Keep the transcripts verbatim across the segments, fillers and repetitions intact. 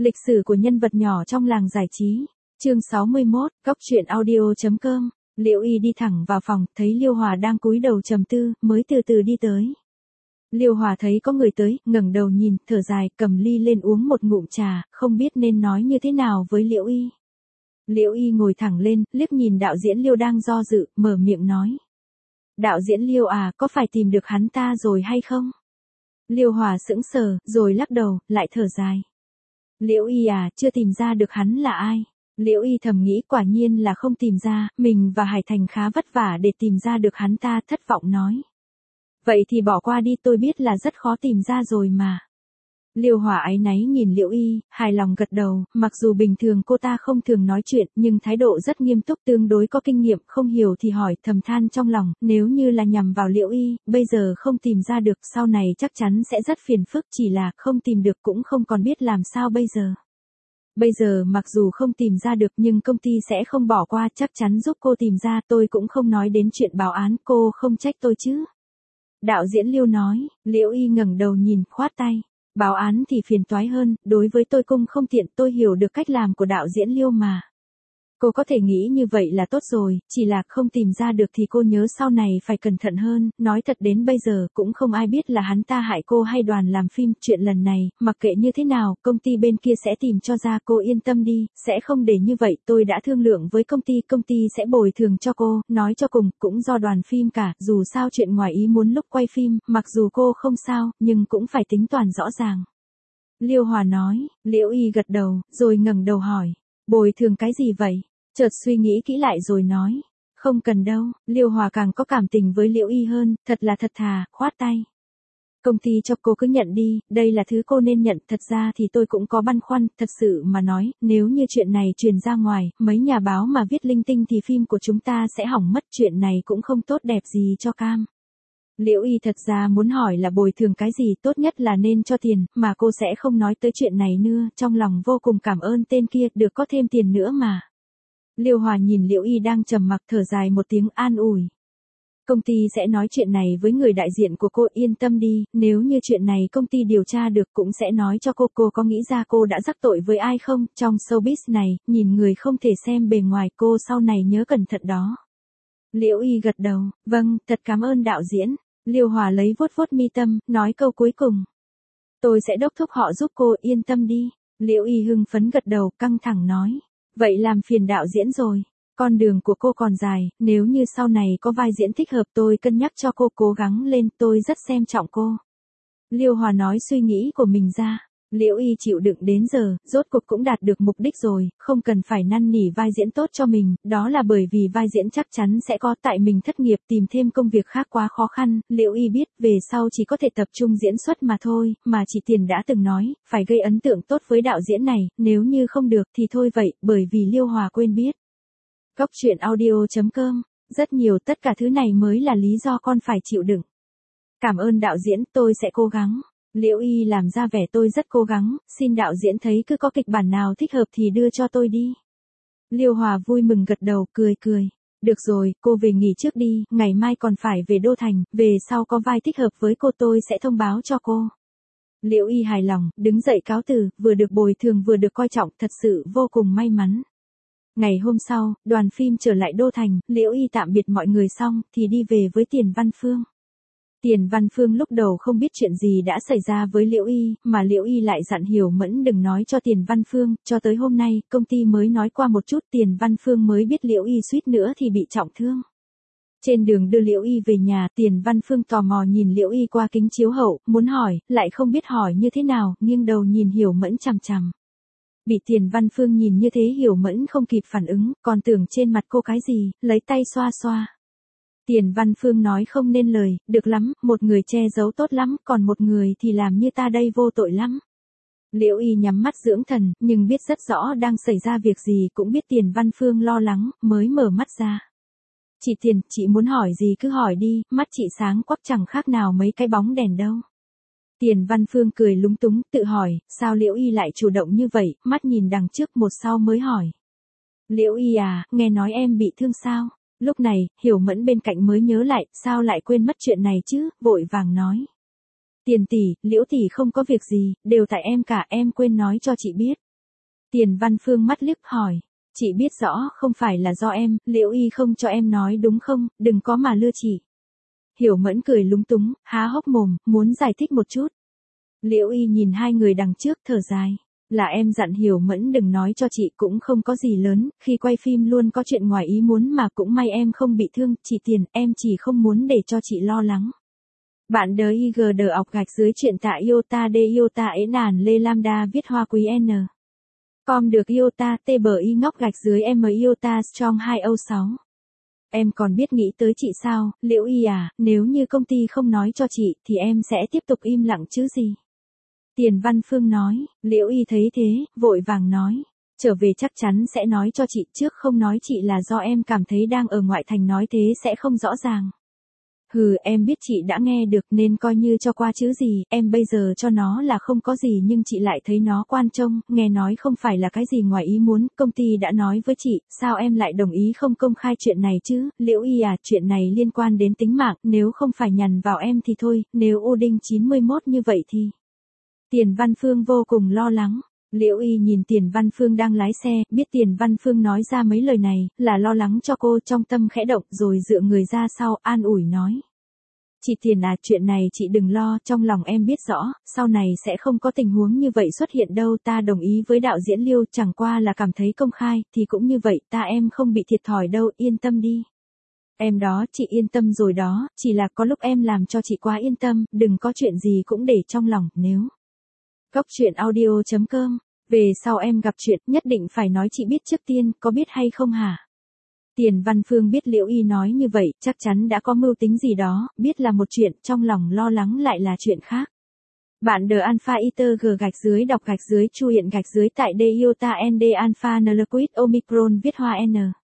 Lịch sử của nhân vật nhỏ trong làng giải trí. Chương sáu mươi mốt, Cóc truyện audio chấm com. Liễu Y đi thẳng vào phòng, thấy Liêu Hòa đang cúi đầu trầm tư, mới từ từ đi tới. Liêu Hòa thấy có người tới, ngẩng đầu nhìn, thở dài, cầm ly lên uống một ngụm trà, không biết nên nói như thế nào với Liễu Y. Liễu Y ngồi thẳng lên, liếc nhìn đạo diễn Liêu đang do dự, mở miệng nói. Đạo diễn Liêu à, có phải tìm được hắn ta rồi hay không? Liêu Hòa sững sờ, rồi lắc đầu, lại thở dài. Liễu Y à, chưa tìm ra được hắn là ai. Liễu Y thầm nghĩ quả nhiên là không tìm ra, mình và Hải Thành khá vất vả để tìm ra được hắn ta, thất vọng nói. Vậy thì bỏ qua đi, tôi biết là rất khó tìm ra rồi mà. Liêu Hòa áy náy nhìn Liễu Y, hài lòng gật đầu, mặc dù bình thường cô ta không thường nói chuyện, nhưng thái độ rất nghiêm túc, tương đối có kinh nghiệm, không hiểu thì hỏi, thầm than trong lòng, nếu như là nhằm vào Liễu Y, bây giờ không tìm ra được, sau này chắc chắn sẽ rất phiền phức, chỉ là không tìm được cũng không còn biết làm sao bây giờ. Bây giờ mặc dù không tìm ra được nhưng công ty sẽ không bỏ qua, chắc chắn giúp cô tìm ra, tôi cũng không nói đến chuyện báo án, cô không trách tôi chứ. Đạo diễn Liêu nói. Liễu Y ngẩng đầu nhìn, khoát tay. Báo án thì phiền toái hơn, đối với tôi cũng không tiện, tôi hiểu được cách làm của đạo diễn Liêu mà. Cô có thể nghĩ như vậy là tốt rồi, chỉ là không tìm ra được thì cô nhớ sau này phải cẩn thận hơn, nói thật đến bây giờ cũng không ai biết là hắn ta hại cô hay đoàn làm phim, chuyện lần này, mặc kệ như thế nào, công ty bên kia sẽ tìm cho ra, cô yên tâm đi, sẽ không để như vậy, tôi đã thương lượng với công ty, công ty sẽ bồi thường cho cô, nói cho cùng, cũng do đoàn phim cả, dù sao chuyện ngoài ý muốn lúc quay phim, mặc dù cô không sao, nhưng cũng phải tính toán rõ ràng. Liêu Hòa nói. Liễu Y gật đầu, rồi ngẩng đầu hỏi, bồi thường cái gì vậy? Chợt suy nghĩ kỹ lại rồi nói, không cần đâu. Liêu Hòa càng có cảm tình với Liễu Y hơn, thật là thật thà, khoát tay. Công ty cho cô cứ nhận đi, đây là thứ cô nên nhận, thật ra thì tôi cũng có băn khoăn, thật sự mà nói, nếu như chuyện này truyền ra ngoài, mấy nhà báo mà viết linh tinh thì phim của chúng ta sẽ hỏng mất, chuyện này cũng không tốt đẹp gì cho Cam. Liễu Y thật ra muốn hỏi là bồi thường cái gì, tốt nhất là nên cho tiền, mà cô sẽ không nói tới chuyện này nữa, trong lòng vô cùng cảm ơn tên kia, được có thêm tiền nữa mà. Liêu Hòa nhìn Liễu Y đang trầm mặc, thở dài một tiếng, an ủi. Công ty sẽ nói chuyện này với người đại diện của cô, yên tâm đi, nếu như chuyện này công ty điều tra được cũng sẽ nói cho cô. Cô có nghĩ ra cô đã rắc tội với ai không, trong showbiz này, nhìn người không thể xem bề ngoài, cô sau này nhớ cẩn thận đó. Liễu Y gật đầu, vâng, thật cảm ơn đạo diễn. Liêu Hòa lấy vuốt vuốt mi tâm, nói câu cuối cùng. Tôi sẽ đốc thúc họ giúp cô, yên tâm đi. Liễu Y hưng phấn gật đầu, căng thẳng nói. Vậy làm phiền đạo diễn rồi. Con đường của cô còn dài, nếu như sau này có vai diễn thích hợp tôi cân nhắc cho cô, cố gắng lên, tôi rất xem trọng cô. Liêu Hòa nói suy nghĩ của mình ra. Liễu Y chịu đựng đến giờ, rốt cuộc cũng đạt được mục đích rồi, không cần phải năn nỉ vai diễn tốt cho mình, đó là bởi vì vai diễn chắc chắn sẽ có, tại mình thất nghiệp tìm thêm công việc khác quá khó khăn, Liễu Y biết, về sau chỉ có thể tập trung diễn xuất mà thôi, mà chị Tiền đã từng nói, phải gây ấn tượng tốt với đạo diễn này, nếu như không được thì thôi vậy, bởi vì Liêu Hòa quên biết. Cóc truyện audio chấm com, rất nhiều, tất cả thứ này mới là lý do con phải chịu đựng. Cảm ơn đạo diễn, tôi sẽ cố gắng. Liễu Y làm ra vẻ tôi rất cố gắng, xin đạo diễn thấy cứ có kịch bản nào thích hợp thì đưa cho tôi đi. Liêu Hòa vui mừng gật đầu, cười cười. Được rồi, cô về nghỉ trước đi, ngày mai còn phải về Đô Thành, về sau có vai thích hợp với cô tôi sẽ thông báo cho cô. Liễu Y hài lòng, đứng dậy cáo từ, vừa được bồi thường vừa được coi trọng, thật sự vô cùng may mắn. Ngày hôm sau, đoàn phim trở lại Đô Thành, Liễu Y tạm biệt mọi người xong, thì đi về với Tiền Văn Phương. Tiền Văn Phương lúc đầu không biết chuyện gì đã xảy ra với Liễu Y, mà Liễu Y lại dặn Hiểu Mẫn đừng nói cho Tiền Văn Phương, cho tới hôm nay, công ty mới nói qua một chút, Tiền Văn Phương mới biết Liễu Y suýt nữa thì bị trọng thương. Trên đường đưa Liễu Y về nhà, Tiền Văn Phương tò mò nhìn Liễu Y qua kính chiếu hậu, muốn hỏi, lại không biết hỏi như thế nào, nghiêng đầu nhìn Hiểu Mẫn chằm chằm. Bị Tiền Văn Phương nhìn như thế Hiểu Mẫn không kịp phản ứng, còn tưởng trên mặt cô cái gì, lấy tay xoa xoa. Tiền Văn Phương nói không nên lời, được lắm, một người che giấu tốt lắm, còn một người thì làm như ta đây vô tội lắm. Liễu Y nhắm mắt dưỡng thần, nhưng biết rất rõ đang xảy ra việc gì, cũng biết Tiền Văn Phương lo lắng, mới mở mắt ra. Chị Tiền, chị muốn hỏi gì cứ hỏi đi, mắt chị sáng quắc chẳng khác nào mấy cái bóng đèn đâu. Tiền Văn Phương cười lúng túng, tự hỏi, sao Liễu Y lại chủ động như vậy, mắt nhìn đằng trước một sau mới hỏi. Liễu Y à, nghe nói em bị thương sao? Lúc này, Hiểu Mẫn bên cạnh mới nhớ lại, sao lại quên mất chuyện này chứ, vội vàng nói. Tiền tỷ, Liễu tỷ không có việc gì, đều tại em cả, em quên nói cho chị biết. Tiền Văn Phương mắt liếc hỏi. Chị biết rõ không phải là do em, Liễu Y không cho em nói đúng không, đừng có mà lừa chị. Hiểu Mẫn cười lúng túng, há hốc mồm, muốn giải thích một chút. Liễu Y nhìn hai người đằng trước thở dài. Là em dặn Hiểu Mẫn đừng nói cho chị, cũng không có gì lớn, khi quay phim luôn có chuyện ngoài ý muốn mà cũng may em không bị thương, chị Tiền, em chỉ không muốn để cho chị lo lắng. Bạn đờ i giê đờ ọc gạch dưới chuyện tạ Iota de Iota ế nàn lê lambda viết hoa quý N. Com được Iota t bờ y ngóc gạch dưới M Iota strong hai không sáu. Em còn biết nghĩ tới chị sao, Liễu Y à, nếu như công ty không nói cho chị thì em sẽ tiếp tục im lặng chứ gì. Tiền Văn Phương nói, Liễu Y thấy thế, vội vàng nói. Trở về chắc chắn sẽ nói cho chị, trước không nói chị là do em cảm thấy đang ở ngoại thành nói thế sẽ không rõ ràng. Hừ, em biết chị đã nghe được nên coi như cho qua chứ gì, em bây giờ cho nó là không có gì nhưng chị lại thấy nó quan trông, nghe nói không phải là cái gì ngoài ý muốn, công ty đã nói với chị, sao em lại đồng ý không công khai chuyện này chứ, Liễu Y à, chuyện này liên quan đến tính mạng, nếu không phải nhằn vào em thì thôi, nếu ô đinh chín mươi mốt như vậy thì... Tiền Văn Phương vô cùng lo lắng. Liễu Y nhìn Tiền Văn Phương đang lái xe, biết Tiền Văn Phương nói ra mấy lời này, là lo lắng cho cô, trong tâm khẽ động rồi dựa người ra sau, an ủi nói. Chị Tiền à, chuyện này chị đừng lo, trong lòng em biết rõ, sau này sẽ không có tình huống như vậy xuất hiện đâu, ta đồng ý với đạo diễn Liêu, chẳng qua là cảm thấy công khai, thì cũng như vậy, ta em không bị thiệt thòi đâu, yên tâm đi. Em đó, chị yên tâm rồi đó, chỉ là có lúc em làm cho chị quá yên tâm, đừng có chuyện gì cũng để trong lòng, nếu... Cốc truyện audio chấm com. Về sau em gặp chuyện nhất định phải nói chị biết trước tiên, có biết hay không hả? Tiền Văn Phương biết Liễu Y nói như vậy, chắc chắn đã có mưu tính gì đó, biết là một chuyện, trong lòng lo lắng lại là chuyện khác. Bạn đờ alpha iter g gạch dưới đọc gạch dưới chu hiện gạch dưới tại d iota nd alpha nlquid omicron viết hoa n.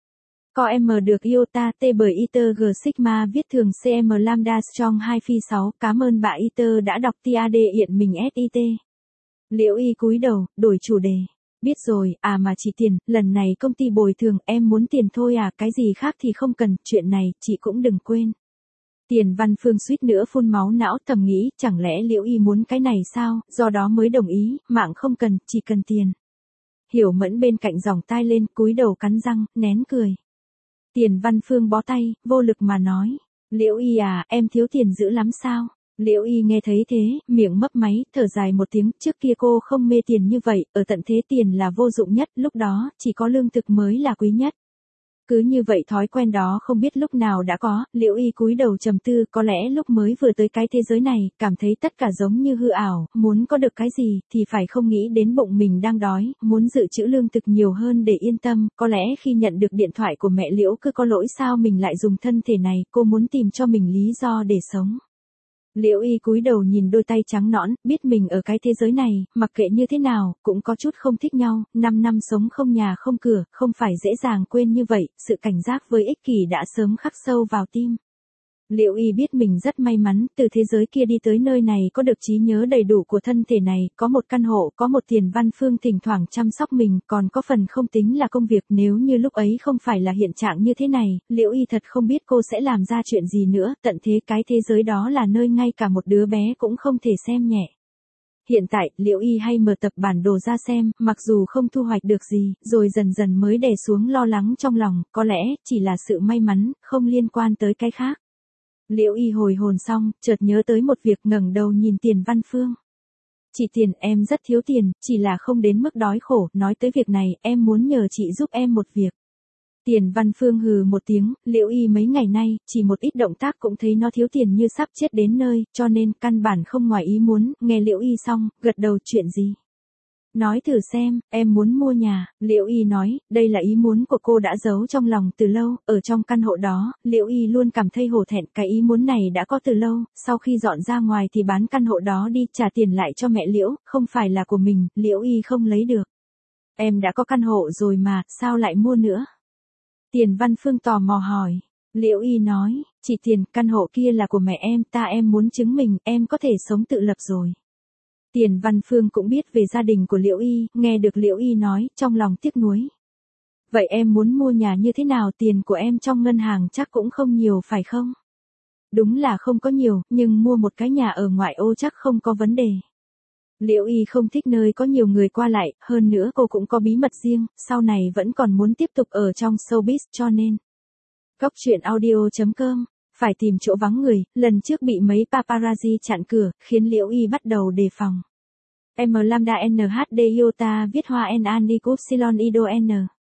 Co m được iota t bởi iter g sigma viết thường cm lambda strong hai phi sáu, cảm ơn bà iter đã đọc tad hiện mình sit. Liễu Y cúi đầu, đổi chủ đề. Biết rồi, à mà chị Tiền, lần này công ty bồi thường, em muốn tiền thôi à, cái gì khác thì không cần, chuyện này, chị cũng đừng quên. Tiền Văn Phương suýt nữa phun máu não, thầm nghĩ, chẳng lẽ Liễu Y muốn cái này sao, do đó mới đồng ý, mạng không cần, chỉ cần tiền. Hiểu Mẫn bên cạnh giòng tai lên, cúi đầu cắn răng, nén cười. Tiền Văn Phương bó tay, vô lực mà nói. Liễu Y à, em thiếu tiền dữ lắm sao? Liễu Y nghe thấy thế, miệng mấp máy, thở dài một tiếng, trước kia cô không mê tiền như vậy, ở tận thế tiền là vô dụng nhất, lúc đó, chỉ có lương thực mới là quý nhất. Cứ như vậy thói quen đó không biết lúc nào đã có, Liễu Y cúi đầu trầm tư, có lẽ lúc mới vừa tới cái thế giới này, cảm thấy tất cả giống như hư ảo, muốn có được cái gì, thì phải không nghĩ đến bụng mình đang đói, muốn dự trữ lương thực nhiều hơn để yên tâm, có lẽ khi nhận được điện thoại của mẹ Liễu cứ có lỗi sao mình lại dùng thân thể này, cô muốn tìm cho mình lý do để sống. Liễu Y cúi đầu nhìn đôi tay trắng nõn, biết mình ở cái thế giới này, mặc kệ như thế nào, cũng có chút không thích nhau, năm năm sống không nhà không cửa, không phải dễ dàng quên như vậy, sự cảnh giác với ích kỷ đã sớm khắc sâu vào tim. Liễu Y biết mình rất may mắn, từ thế giới kia đi tới nơi này có được trí nhớ đầy đủ của thân thể này, có một căn hộ, có một Tiền Văn Phương thỉnh thoảng chăm sóc mình, còn có phần không tính là công việc, nếu như lúc ấy không phải là hiện trạng như thế này, Liễu Y thật không biết cô sẽ làm ra chuyện gì nữa, tận thế cái thế giới đó là nơi ngay cả một đứa bé cũng không thể xem nhẹ. Hiện tại, Liễu Y hay mở tập bản đồ ra xem, mặc dù không thu hoạch được gì, rồi dần dần mới đè xuống lo lắng trong lòng, có lẽ, chỉ là sự may mắn, không liên quan tới cái khác. Liễu Y hồi hồn xong, chợt nhớ tới một việc, ngẩng đầu nhìn Tiền Văn Phương. Chị Tiền, em rất thiếu tiền, chỉ là không đến mức đói khổ, nói tới việc này, em muốn nhờ chị giúp em một việc. Tiền Văn Phương hừ một tiếng, Liễu Y mấy ngày nay, chỉ một ít động tác cũng thấy nó thiếu tiền như sắp chết đến nơi, cho nên căn bản không ngoài ý muốn, nghe Liễu Y xong, gật đầu, chuyện gì? Nói thử xem, em muốn mua nhà, Liễu Y nói, đây là ý muốn của cô đã giấu trong lòng từ lâu, ở trong căn hộ đó, Liễu Y luôn cảm thấy hổ thẹn, cái ý muốn này đã có từ lâu, sau khi dọn ra ngoài thì bán căn hộ đó đi, trả tiền lại cho mẹ Liễu, không phải là của mình, Liễu Y không lấy được. Em đã có căn hộ rồi mà, sao lại mua nữa? Tiền Văn Phương tò mò hỏi. Liễu Y nói, chị Tiền, căn hộ kia là của mẹ em, ta em muốn chứng minh, em có thể sống tự lập rồi. Tiền Văn Phương cũng biết về gia đình của Liễu Y, nghe được Liễu Y nói, trong lòng tiếc nuối. Vậy em muốn mua nhà như thế nào, tiền của em trong ngân hàng chắc cũng không nhiều phải không? Đúng là không có nhiều, nhưng mua một cái nhà ở ngoại ô chắc không có vấn đề. Liễu Y không thích nơi có nhiều người qua lại, hơn nữa cô cũng có bí mật riêng, sau này vẫn còn muốn tiếp tục ở trong showbiz cho nên. Cóc truyện audio chấm com, phải tìm chỗ vắng người, lần trước bị mấy paparazzi chặn cửa, khiến Liễu Y bắt đầu đề phòng. M lambda N H D iota viết hoa N an đi cúp Silon Ido N.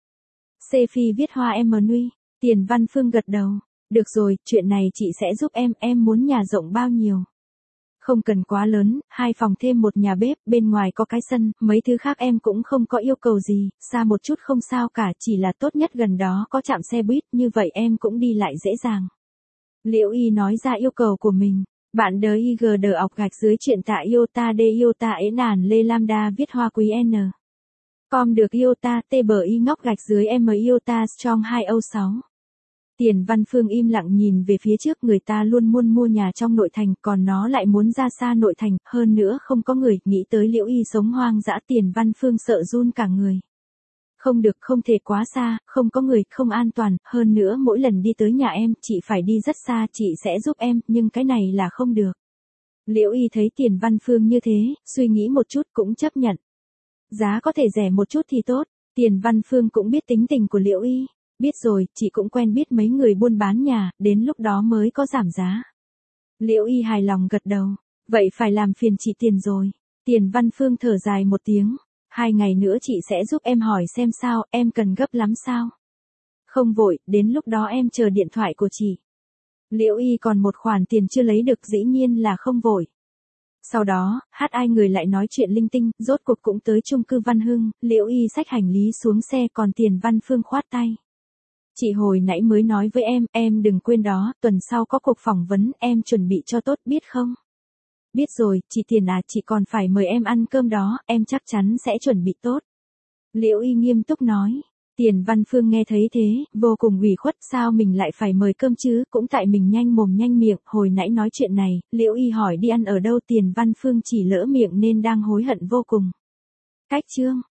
C phi viết hoa M nuy, Tiền Văn Phương gật đầu. Được rồi, chuyện này chị sẽ giúp em, em muốn nhà rộng bao nhiêu? Không cần quá lớn, hai phòng thêm một nhà bếp, bên ngoài có cái sân, mấy thứ khác em cũng không có yêu cầu gì, xa một chút không sao cả, chỉ là tốt nhất gần đó có trạm xe buýt, như vậy em cũng đi lại dễ dàng. Liễu Y nói ra yêu cầu của mình. Bạn đờ I G đờ ọc gạch dưới chuyện tạ iota D iota ế nàn lê lambda viết hoa quý N. Com được iota T bờ Y ngóc gạch dưới M iota strong hai không sáu. Tiền Văn Phương im lặng nhìn về phía trước, người ta luôn muốn mua nhà trong nội thành, còn nó lại muốn ra xa nội thành, hơn nữa không có người, nghĩ tới Liễu Y sống hoang dã, Tiền Văn Phương sợ run cả người. Không được, không thể quá xa, không có người, không an toàn, hơn nữa mỗi lần đi tới nhà em, chị phải đi rất xa, chị sẽ giúp em, nhưng cái này là không được. Liễu Y thấy Tiền Văn Phương như thế, suy nghĩ một chút cũng chấp nhận. Giá có thể rẻ một chút thì tốt, Tiền Văn Phương cũng biết tính tình của Liễu Y. Biết rồi, chị cũng quen biết mấy người buôn bán nhà, đến lúc đó mới có giảm giá. Liễu Y hài lòng gật đầu. Vậy phải làm phiền chị Tiền rồi. Tiền Văn Phương thở dài một tiếng. Hai ngày nữa chị sẽ giúp em hỏi xem sao, em cần gấp lắm sao? Không vội, đến lúc đó em chờ điện thoại của chị. Liễu Y còn một khoản tiền chưa lấy được, dĩ nhiên là không vội. Sau đó, hát ai người lại nói chuyện linh tinh, rốt cuộc cũng tới chung cư Văn Hưng, Liễu Y xách hành lý xuống xe, còn Tiền Văn Phương khoát tay. Chị hồi nãy mới nói với em, em đừng quên đó, tuần sau có cuộc phỏng vấn, em chuẩn bị cho tốt biết không? Biết rồi, chị Tiền à, chị còn phải mời em ăn cơm đó, em chắc chắn sẽ chuẩn bị tốt. Liễu Y nghiêm túc nói. Tiền Văn Phương nghe thấy thế, vô cùng ủy khuất, sao mình lại phải mời cơm chứ, cũng tại mình nhanh mồm nhanh miệng, hồi nãy nói chuyện này, Liễu Y hỏi đi ăn ở đâu, Tiền Văn Phương chỉ lỡ miệng nên đang hối hận vô cùng. Cách chương.